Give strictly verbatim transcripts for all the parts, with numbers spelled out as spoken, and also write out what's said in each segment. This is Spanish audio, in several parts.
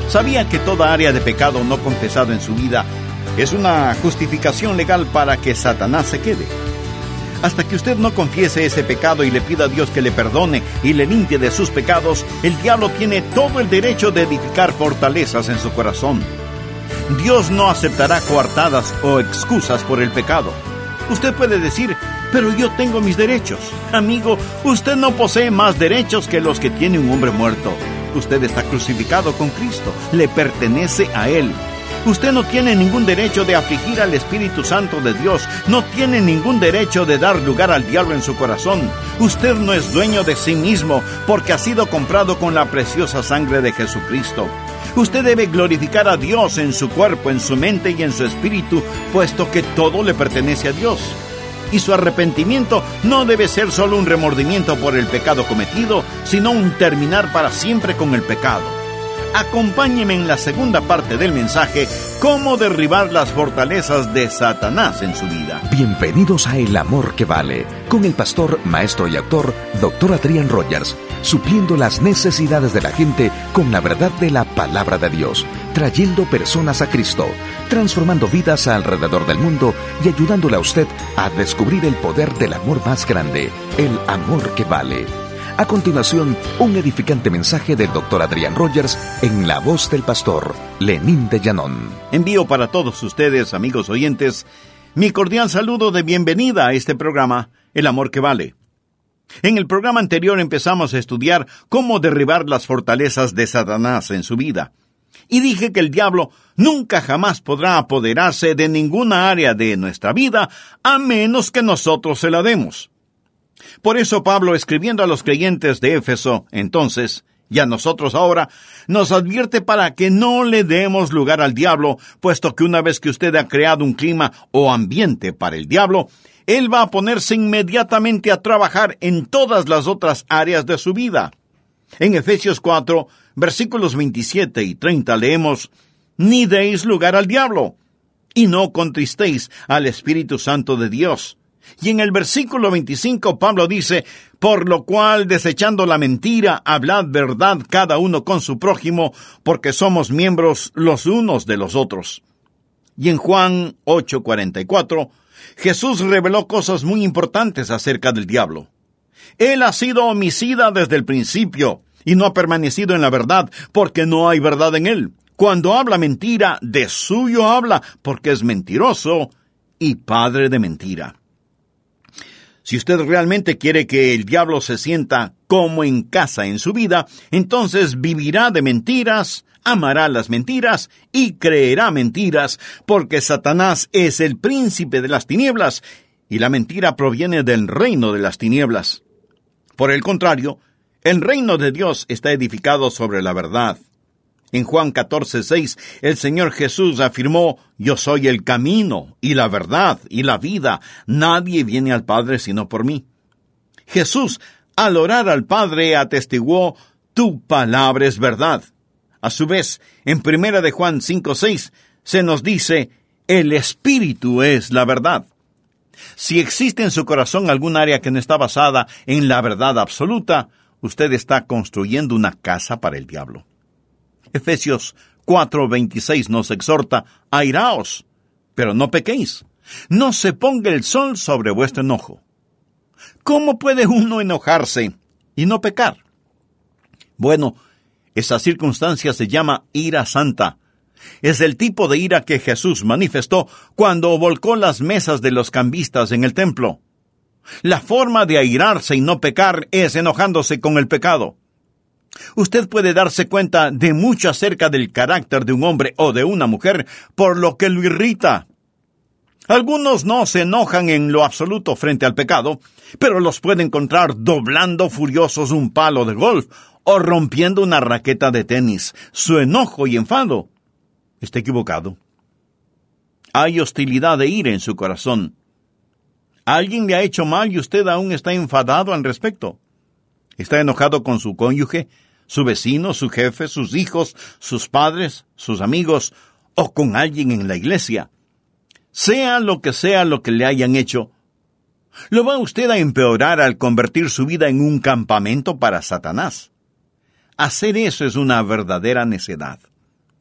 ¿Sabía que toda área de pecado no confesado en su vida es una justificación legal para que Satanás se quede? Hasta que usted no confiese ese pecado y le pida a Dios que le perdone y le limpie de sus pecados, el diablo tiene todo el derecho de edificar fortalezas en su corazón. Dios no aceptará coartadas o excusas por el pecado. Usted puede decir, pero yo tengo mis derechos. Amigo, usted no posee más derechos que los que tiene un hombre muerto. Usted está crucificado con Cristo, le pertenece a Él. Usted no tiene ningún derecho de afligir al Espíritu Santo de Dios, no tiene ningún derecho de dar lugar al diablo en su corazón. Usted no es dueño de sí mismo, porque ha sido comprado con la preciosa sangre de Jesucristo. Usted debe glorificar a Dios en su cuerpo, en su mente y en su espíritu, puesto que todo le pertenece a Dios. Y su arrepentimiento no debe ser solo un remordimiento por el pecado cometido, sino un terminar para siempre con el pecado. Acompáñeme en la segunda parte del mensaje, cómo derribar las fortalezas de Satanás en su vida. Bienvenidos a El Amor que Vale, con el pastor, maestro y autor, doctor Adrián Rogers, supliendo las necesidades de la gente con la verdad de la palabra de Dios, trayendo personas a Cristo, transformando vidas alrededor del mundo y ayudándole a usted a descubrir el poder del amor más grande, el amor que vale. A continuación, un edificante mensaje del doctor Adrián Rogers en la voz del pastor Lenín de Llanón. Envío para todos ustedes, amigos oyentes, mi cordial saludo de bienvenida a este programa, El Amor que Vale. En el programa anterior empezamos a estudiar cómo derribar las fortalezas de Satanás en su vida. Y dije que el diablo nunca jamás podrá apoderarse de ninguna área de nuestra vida a menos que nosotros se la demos. Por eso Pablo, escribiendo a los creyentes de Éfeso, entonces, y a nosotros ahora, nos advierte para que no le demos lugar al diablo, puesto que una vez que usted ha creado un clima o ambiente para el diablo, él va a ponerse inmediatamente a trabajar en todas las otras áreas de su vida. En Efesios cuatro, versículos veintisiete y treinta leemos, «Ni deis lugar al diablo, y no contristéis al Espíritu Santo de Dios». Y en el versículo veinticinco Pablo dice, «Por lo cual, desechando la mentira, hablad verdad cada uno con su prójimo, porque somos miembros los unos de los otros». Y en Juan ocho cuarenta y cuatro, Jesús reveló cosas muy importantes acerca del diablo. Él ha sido homicida desde el principio, y no ha permanecido en la verdad, porque no hay verdad en él. Cuando habla mentira, de suyo habla, porque es mentiroso y padre de mentira. Si usted realmente quiere que el diablo se sienta como en casa en su vida, entonces vivirá de mentiras, amará las mentiras y creerá mentiras, porque Satanás es el príncipe de las tinieblas y la mentira proviene del reino de las tinieblas. Por el contrario, el reino de Dios está edificado sobre la verdad. En Juan catorce seis, el Señor Jesús afirmó, «Yo soy el camino, y la verdad, y la vida. Nadie viene al Padre sino por mí». Jesús, al orar al Padre, atestiguó, «Tu palabra es verdad». A su vez, en primera de Juan cinco seis, se nos dice, «El Espíritu es la verdad». Si existe en su corazón algún área que no está basada en la verdad absoluta, usted está construyendo una casa para el diablo. Efesios cuatro veintiséis nos exhorta, «Airaos, pero no pequéis. No se ponga el sol sobre vuestro enojo». ¿Cómo puede uno enojarse y no pecar? Bueno, esa circunstancia se llama ira santa. Es el tipo de ira que Jesús manifestó cuando volcó las mesas de los cambistas en el templo. La forma de airarse y no pecar es enojándose con el pecado. Usted puede darse cuenta de mucho acerca del carácter de un hombre o de una mujer por lo que lo irrita. Algunos no se enojan en lo absoluto frente al pecado, pero los puede encontrar doblando furiosos un palo de golf o rompiendo una raqueta de tenis. Su enojo y enfado está equivocado. Hay hostilidad de ira en su corazón. Alguien le ha hecho mal y usted aún está enfadado al respecto. Está enojado con su cónyuge, su vecino, su jefe, sus hijos, sus padres, sus amigos, o con alguien en la iglesia. Sea lo que sea lo que le hayan hecho, ¿lo va usted a empeorar al convertir su vida en un campamento para Satanás? Hacer eso es una verdadera necedad.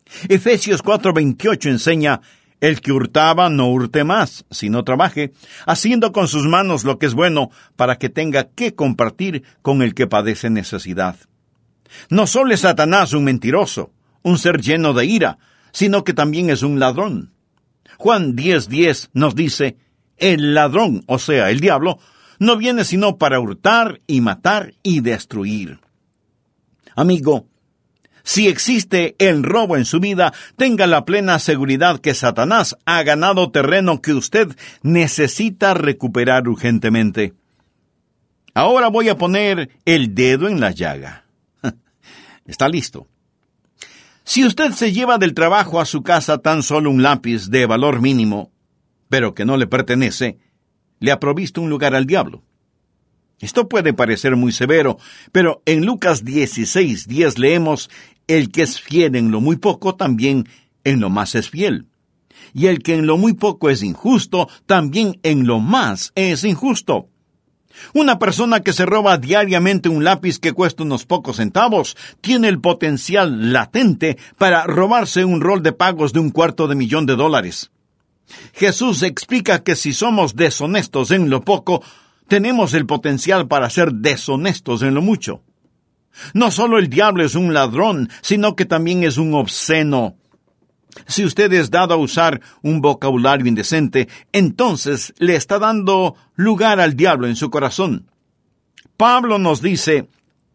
Efesios cuatro veintiocho enseña: el que hurtaba no hurte más, sino trabaje, haciendo con sus manos lo que es bueno, para que tenga que compartir con el que padece necesidad. No solo es Satanás un mentiroso, un ser lleno de ira, sino que también es un ladrón. Juan diez diez nos dice: el ladrón, o sea, el diablo, no viene sino para hurtar y matar y destruir. Amigo, si existe el robo en su vida, tenga la plena seguridad que Satanás ha ganado terreno que usted necesita recuperar urgentemente. Ahora voy a poner el dedo en la llaga. ¿Está listo? Si usted se lleva del trabajo a su casa tan solo un lápiz de valor mínimo, pero que no le pertenece, le ha provisto un lugar al diablo. Esto puede parecer muy severo, pero en Lucas dieciséis diez leemos: el que es fiel en lo muy poco, también en lo más es fiel. Y el que en lo muy poco es injusto, también en lo más es injusto. Una persona que se roba diariamente un lápiz que cuesta unos pocos centavos tiene el potencial latente para robarse un rol de pagos de un cuarto de millón de dólares. Jesús explica que si somos deshonestos en lo poco, tenemos el potencial para ser deshonestos en lo mucho. No solo el diablo es un ladrón, sino que también es un obsceno. Si usted es dado a usar un vocabulario indecente, entonces le está dando lugar al diablo en su corazón. Pablo nos dice: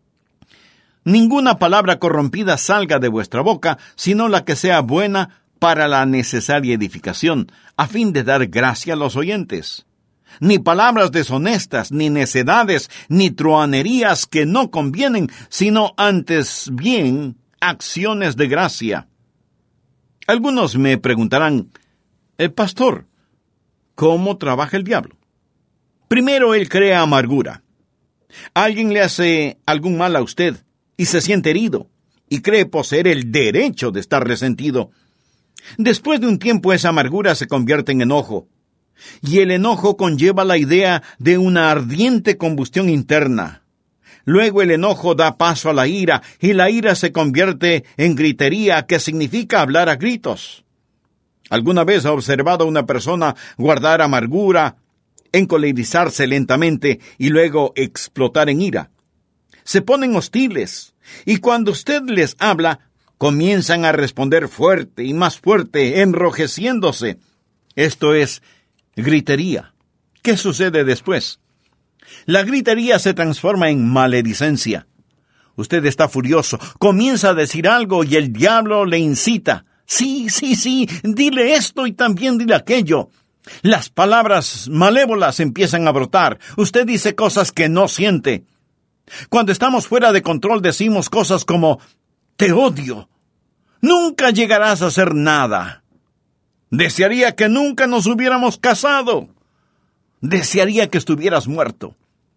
ninguna palabra corrompida salga de vuestra boca, sino la que sea buena para la necesaria edificación, a fin de dar gracia a los oyentes. Ni palabras deshonestas, ni necedades, ni truhanerías que no convienen, sino antes bien acciones de gracia. Algunos me preguntarán: el pastor, ¿cómo trabaja el diablo? Primero, él crea amargura. Alguien le hace algún mal a usted y se siente herido y cree poseer el derecho de estar resentido. Después de un tiempo, esa amargura se convierte en enojo. Y el enojo conlleva la idea de una ardiente combustión interna. Luego el enojo da paso a la ira, y la ira se convierte en gritería, que significa hablar a gritos. ¿Alguna vez ha observado a una persona guardar amargura, encolerizarse lentamente y luego explotar en ira? Se ponen hostiles, y cuando usted les habla, comienzan a responder fuerte y más fuerte, enrojeciéndose. Esto es gritería. ¿Qué sucede después? La gritería se transforma en maledicencia. Usted está furioso, comienza a decir algo y el diablo le incita. Sí, sí, sí, dile esto y también dile aquello. Las palabras malévolas empiezan a brotar. Usted dice cosas que no siente. Cuando estamos fuera de control decimos cosas como: te odio. Nunca llegarás a hacer nada. Desearía que nunca nos hubiéramos casado. Desearía que estuvieras muerto.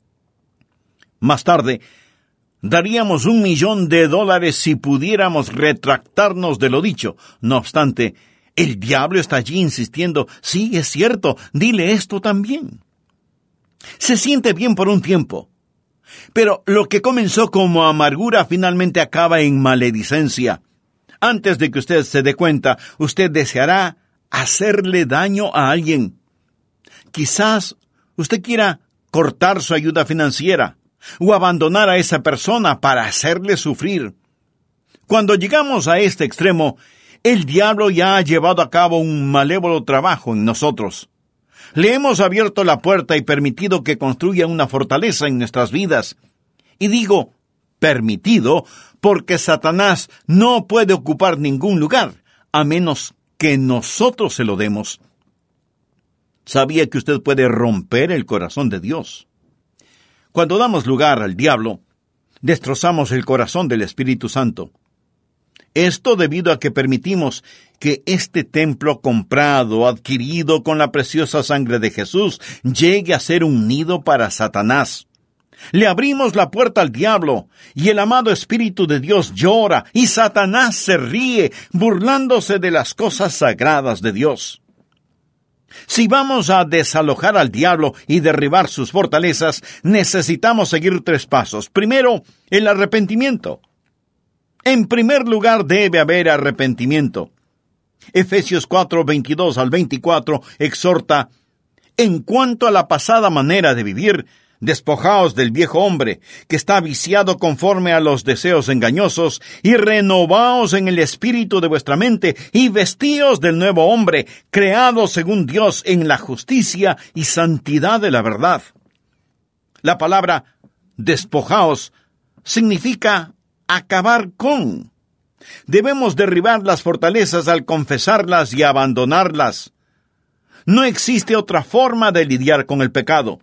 Más tarde, daríamos un millón de dólares si pudiéramos retractarnos de lo dicho. No obstante, el diablo está allí insistiendo: sí, es cierto, dile esto también. Se siente bien por un tiempo, pero lo que comenzó como amargura finalmente acaba en maledicencia. Antes de que usted se dé cuenta, usted deseará hacerle daño a alguien. Quizás usted quiera cortar su ayuda financiera o abandonar a esa persona para hacerle sufrir. Cuando llegamos a este extremo, el diablo ya ha llevado a cabo un malévolo trabajo en nosotros. Le hemos abierto la puerta y permitido que construya una fortaleza en nuestras vidas. Y digo permitido porque Satanás no puede ocupar ningún lugar a menos que nosotros se lo demos. ¿Sabía que usted puede romper el corazón de Dios? Cuando damos lugar al diablo, destrozamos el corazón del Espíritu Santo. Esto debido a que permitimos que este templo comprado, adquirido con la preciosa sangre de Jesús, llegue a ser un nido para Satanás. Le abrimos la puerta al diablo, y el amado Espíritu de Dios llora, y Satanás se ríe, burlándose de las cosas sagradas de Dios. Si vamos a desalojar al diablo y derribar sus fortalezas, necesitamos seguir tres pasos. Primero, el arrepentimiento. En primer lugar, debe haber arrepentimiento. Efesios cuatro, veintidós al veinticuatro exhorta: en cuanto a la pasada manera de vivir, despojaos del viejo hombre, que está viciado conforme a los deseos engañosos, y renovaos en el espíritu de vuestra mente, y vestíos del nuevo hombre, creado según Dios en la justicia y santidad de la verdad. La palabra despojaos significa acabar con. Debemos derribar las fortalezas al confesarlas y abandonarlas. No existe otra forma de lidiar con el pecado.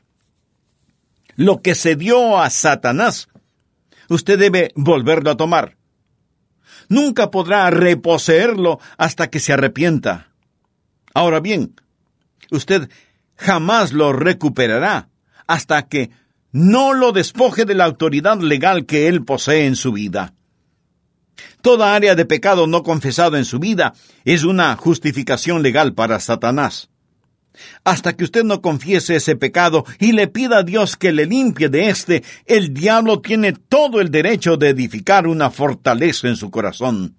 Lo que se dio a Satanás, usted debe volverlo a tomar. Nunca podrá reposeerlo hasta que se arrepienta. Ahora bien, usted jamás lo recuperará hasta que no lo despoje de la autoridad legal que él posee en su vida. Toda área de pecado no confesado en su vida es una justificación legal para Satanás. Hasta que usted no confiese ese pecado y le pida a Dios que le limpie de éste, el diablo tiene todo el derecho de edificar una fortaleza en su corazón.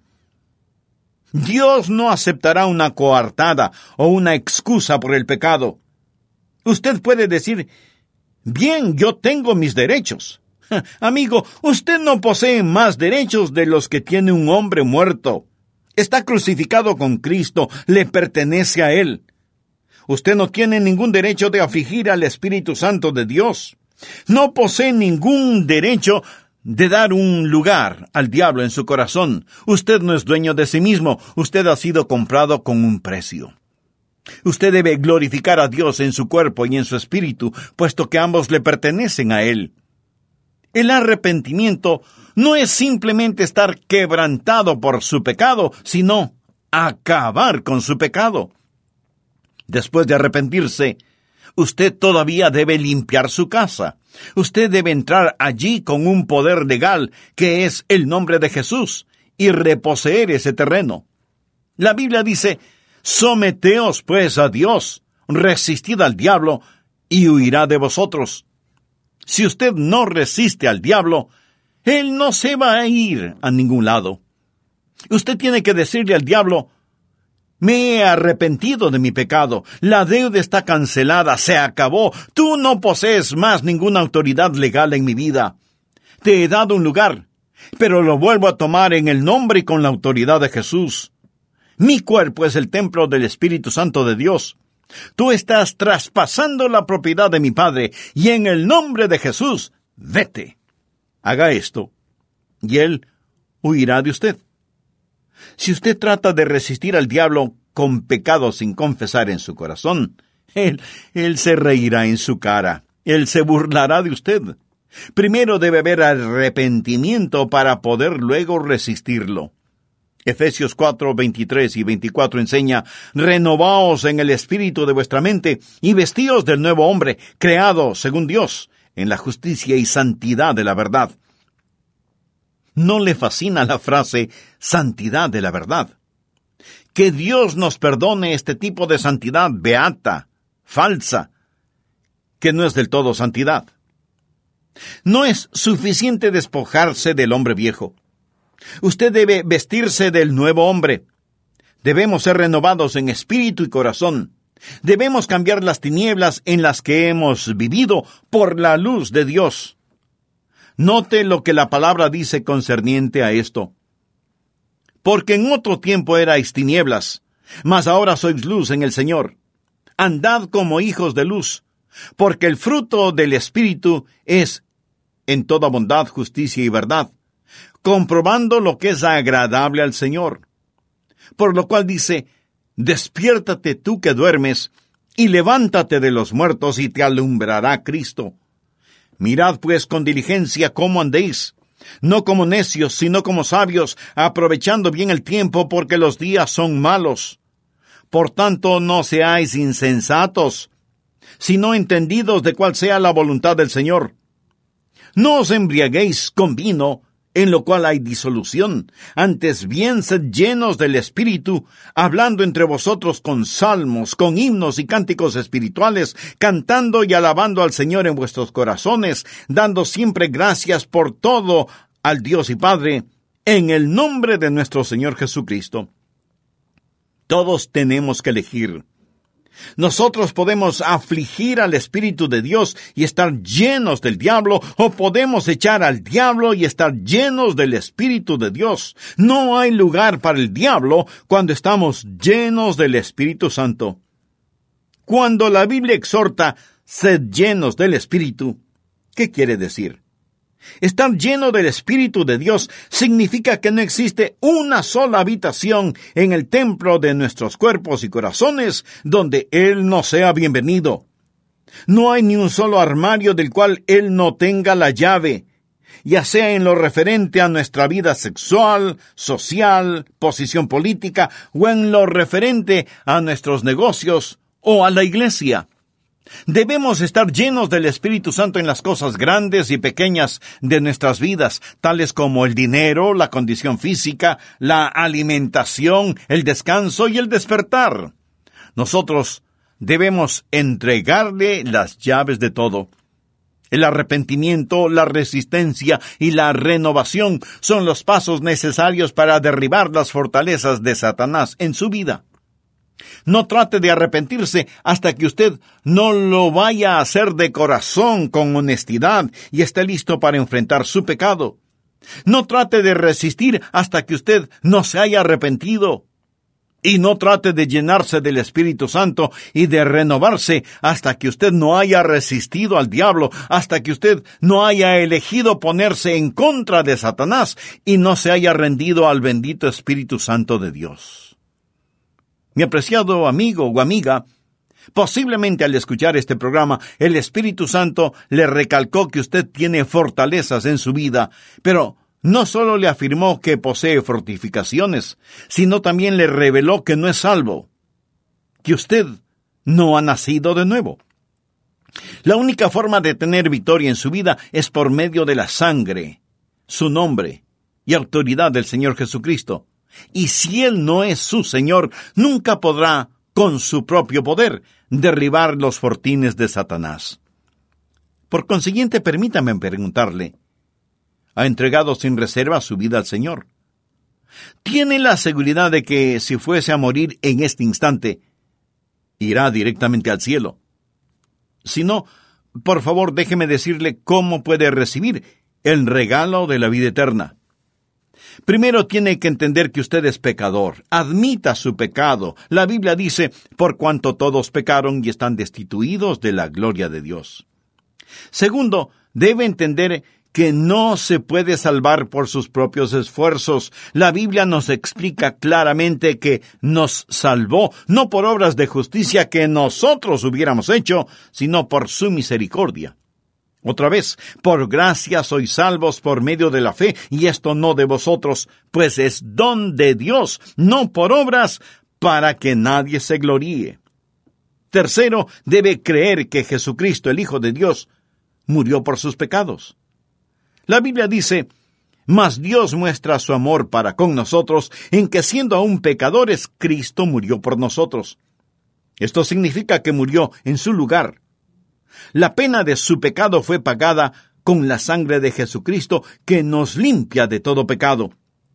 Dios no aceptará una coartada o una excusa por el pecado. Usted puede decir: bien, yo tengo mis derechos. Amigo, usted no posee más derechos de los que tiene un hombre muerto. Está crucificado con Cristo, le pertenece a Él. Usted no tiene ningún derecho de afligir al Espíritu Santo de Dios. No posee ningún derecho de dar un lugar al diablo en su corazón. Usted no es dueño de sí mismo. Usted ha sido comprado con un precio. Usted debe glorificar a Dios en su cuerpo y en su espíritu, puesto que ambos le pertenecen a Él. El arrepentimiento no es simplemente estar quebrantado por su pecado, sino acabar con su pecado. Después de arrepentirse, usted todavía debe limpiar su casa. Usted debe entrar allí con un poder legal, que es el nombre de Jesús, y reposeer ese terreno. La Biblia dice: someteos pues a Dios, resistid al diablo, y huirá de vosotros. Si usted no resiste al diablo, él no se va a ir a ningún lado. Usted tiene que decirle al diablo: me he arrepentido de mi pecado, la deuda está cancelada, se acabó, tú no posees más ninguna autoridad legal en mi vida. Te he dado un lugar, pero lo vuelvo a tomar en el nombre y con la autoridad de Jesús. Mi cuerpo es el templo del Espíritu Santo de Dios. Tú estás traspasando la propiedad de mi Padre, y en el nombre de Jesús, vete. Haga esto, y Él huirá de usted. Si usted trata de resistir al diablo con pecado sin confesar en su corazón, Él, él se reirá en su cara. Él se burlará de usted. Primero debe haber arrepentimiento para poder luego resistirlo. Efesios cuatro, veintitrés y veinticuatro enseña: renovaos en el espíritu de vuestra mente y vestíos del nuevo hombre, creado según Dios, en la justicia y santidad de la verdad. ¿No le fascina la frase santidad de la verdad? Que Dios nos perdone este tipo de santidad beata, falsa, que no es del todo santidad. No es suficiente despojarse del hombre viejo. Usted debe vestirse del nuevo hombre. Debemos ser renovados en espíritu y corazón. Debemos cambiar las tinieblas en las que hemos vivido por la luz de Dios. Note lo que la palabra dice concerniente a esto. Porque en otro tiempo erais tinieblas, mas ahora sois luz en el Señor. Andad como hijos de luz, porque el fruto del Espíritu es en toda bondad, justicia y verdad, comprobando lo que es agradable al Señor. Por lo cual dice: despiértate tú que duermes, y levántate de los muertos, y te alumbrará Cristo. Mirad pues con diligencia cómo andéis, no como necios, sino como sabios, aprovechando bien el tiempo, porque los días son malos. Por tanto, no seáis insensatos, sino entendidos de cuál sea la voluntad del Señor. No os embriaguéis con vino, en lo cual hay disolución, antes bien sed llenos del Espíritu, hablando entre vosotros con salmos, con himnos y cánticos espirituales, cantando y alabando al Señor en vuestros corazones, dando siempre gracias por todo al Dios y Padre, en el nombre de nuestro Señor Jesucristo. Todos tenemos que elegir. Nosotros podemos afligir al Espíritu de Dios y estar llenos del diablo, o podemos echar al diablo y estar llenos del Espíritu de Dios. No hay lugar para el diablo cuando estamos llenos del Espíritu Santo. Cuando la Biblia exhorta, sed llenos del Espíritu, ¿qué quiere decir? Estar lleno del Espíritu de Dios significa que no existe una sola habitación en el templo de nuestros cuerpos y corazones donde Él no sea bienvenido. No hay ni un solo armario del cual Él no tenga la llave, ya sea en lo referente a nuestra vida sexual, social, posición política, o en lo referente a nuestros negocios o a la iglesia. Debemos estar llenos del Espíritu Santo en las cosas grandes y pequeñas de nuestras vidas, tales como el dinero, la condición física, la alimentación, el descanso y el despertar. Nosotros debemos entregarle las llaves de todo. El arrepentimiento, la resistencia y la renovación son los pasos necesarios para derribar las fortalezas de Satanás en su vida. No trate de arrepentirse hasta que usted no lo vaya a hacer de corazón, con honestidad, y esté listo para enfrentar su pecado. No trate de resistir hasta que usted no se haya arrepentido. Y no trate de llenarse del Espíritu Santo y de renovarse hasta que usted no haya resistido al diablo, hasta que usted no haya elegido ponerse en contra de Satanás y no se haya rendido al bendito Espíritu Santo de Dios. Mi apreciado amigo o amiga, posiblemente al escuchar este programa, el Espíritu Santo le recalcó que usted tiene fortalezas en su vida, pero no solo le afirmó que posee fortificaciones, sino también le reveló que no es salvo, que usted no ha nacido de nuevo. La única forma de tener victoria en su vida es por medio de la sangre, su nombre y autoridad del Señor Jesucristo. Y si Él no es su Señor, nunca podrá, con su propio poder, derribar los fortines de Satanás. Por consiguiente, permítame preguntarle, ¿ha entregado sin reserva su vida al Señor? ¿Tiene la seguridad de que, si fuese a morir en este instante, irá directamente al cielo? Si no, por favor, déjeme decirle cómo puede recibir el regalo de la vida eterna. Primero tiene que entender que usted es pecador. Admita su pecado. La Biblia dice, por cuanto todos pecaron y están destituidos de la gloria de Dios. Segundo, debe entender que no se puede salvar por sus propios esfuerzos. La Biblia nos explica claramente que nos salvó, no por obras de justicia que nosotros hubiéramos hecho, sino por su misericordia. Otra vez, por gracia sois salvos por medio de la fe, y esto no de vosotros, pues es don de Dios, no por obras, para que nadie se gloríe. Tercero, debe creer que Jesucristo, el Hijo de Dios, murió por sus pecados. La Biblia dice, mas Dios muestra su amor para con nosotros, en que siendo aún pecadores, Cristo murió por nosotros. Esto significa que murió en su lugar. La pena de su pecado fue pagada con la sangre de Jesucristo, que nos limpia de todo pecado.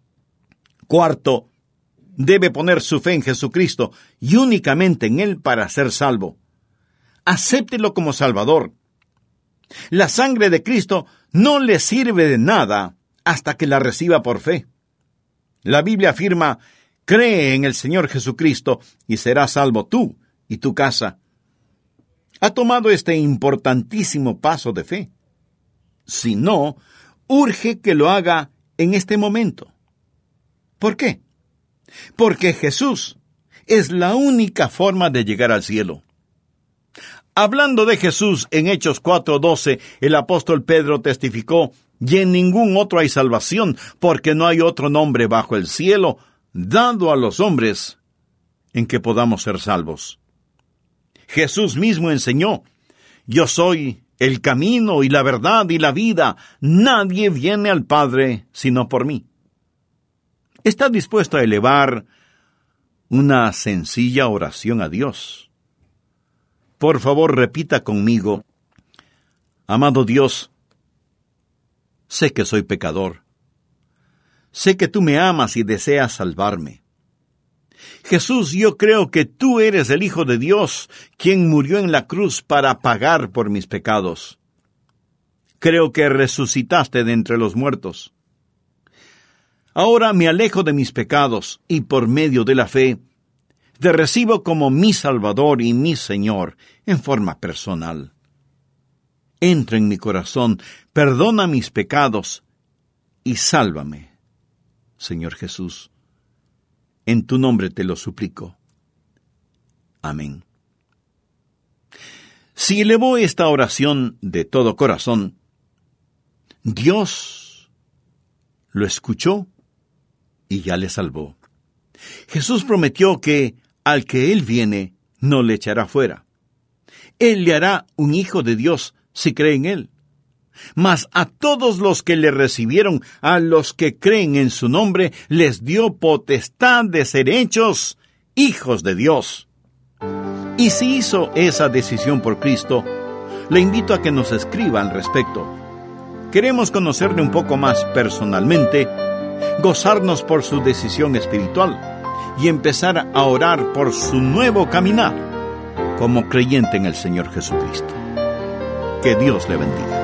Cuarto, debe poner su fe en Jesucristo y únicamente en Él para ser salvo. Acéptelo como Salvador. La sangre de Cristo no le sirve de nada hasta que la reciba por fe. La Biblia afirma, cree en el Señor Jesucristo y serás salvo tú y tu casa. ¿Ha tomado este importantísimo paso de fe? Si no, urge que lo haga en este momento. ¿Por qué? Porque Jesús es la única forma de llegar al cielo. Hablando de Jesús en Hechos cuatro doce, el apóstol Pedro testificó, y en ningún otro hay salvación, porque no hay otro nombre bajo el cielo dado a los hombres en que podamos ser salvos. Jesús mismo enseñó, yo soy el camino y la verdad y la vida, nadie viene al Padre sino por mí. ¿Está dispuesto a elevar una sencilla oración a Dios? Por favor, repita conmigo, amado Dios, sé que soy pecador, sé que tú me amas y deseas salvarme. Jesús, yo creo que tú eres el Hijo de Dios, quien murió en la cruz para pagar por mis pecados. Creo que resucitaste de entre los muertos. Ahora me alejo de mis pecados y por medio de la fe, te recibo como mi Salvador y mi Señor en forma personal. Entra en mi corazón, perdona mis pecados y sálvame, Señor Jesús. En tu nombre te lo suplico. Amén. Si elevó esta oración de todo corazón, Dios lo escuchó y ya le salvó. Jesús prometió que al que Él viene, no le echará fuera. Él le hará un hijo de Dios si cree en Él. Mas a todos los que le recibieron, a los que creen en su nombre, les dio potestad de ser hechos hijos de Dios. Y si hizo esa decisión por Cristo, le invito a que nos escriba al respecto. Queremos conocerle un poco más personalmente, gozarnos por su decisión espiritual y empezar a orar por su nuevo caminar como creyente en el Señor Jesucristo. Que Dios le bendiga.